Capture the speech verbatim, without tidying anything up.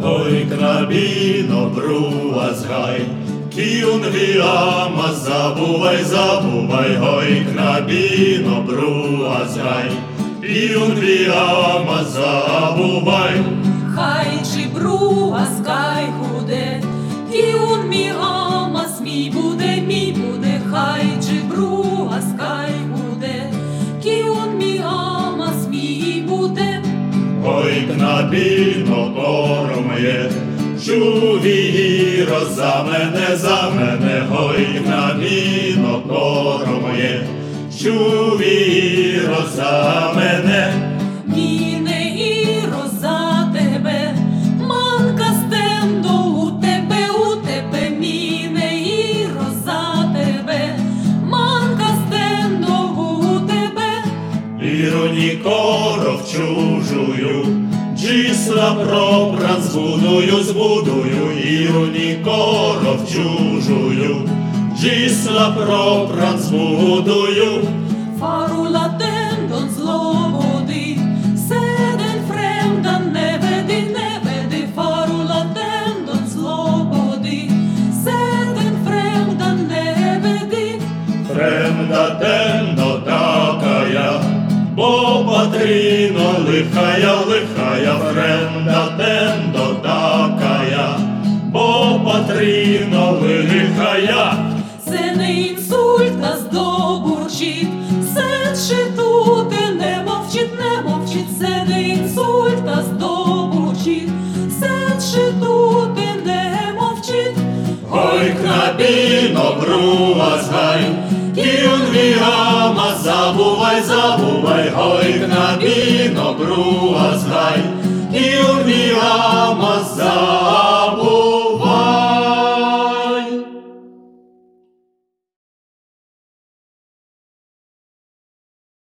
Ой, knabino, bruas gaj, kiun vi amas, zabuvai, zabuvai. Oi, knabino, bruas gaj, kiun vi amas, zabuvai. Хай чи bruas gaj hude, kiun mi amas, mi bude, mi bude. Хай чи bruas gaj hude, kiun mi amas, mi bude. Ой, knabino, коро моє, чувіро за мене, за мене. Ой, knabino, коро моє, чувіро за мене. Міне іро за тебе, манка стендо у тебе, у тебе. Міне іро за тебе, манка стендо у тебе. Іроні коров чужую, джисла пропран збудую, збудую. Іроні коров чужую, джисла пропран збудую. Farula tendon zlobodi, seden fremdan ne vedi, ne vedi. Farula tendon zlobodi, seden fremdan ne vedi. Фремда темно такая, бо патріно лихая, лихая. Фремда темно такая, бо патріно лихая. Це не інсульт, а здобурчить, сед шитути не мовчить, не мовчить. Це не інсульт, а здобурчить, сед шитути не мовчить. Ой, knabino, bruas gaj, kiun vi amas, zabuvai, zabuvai. Oi, knabino,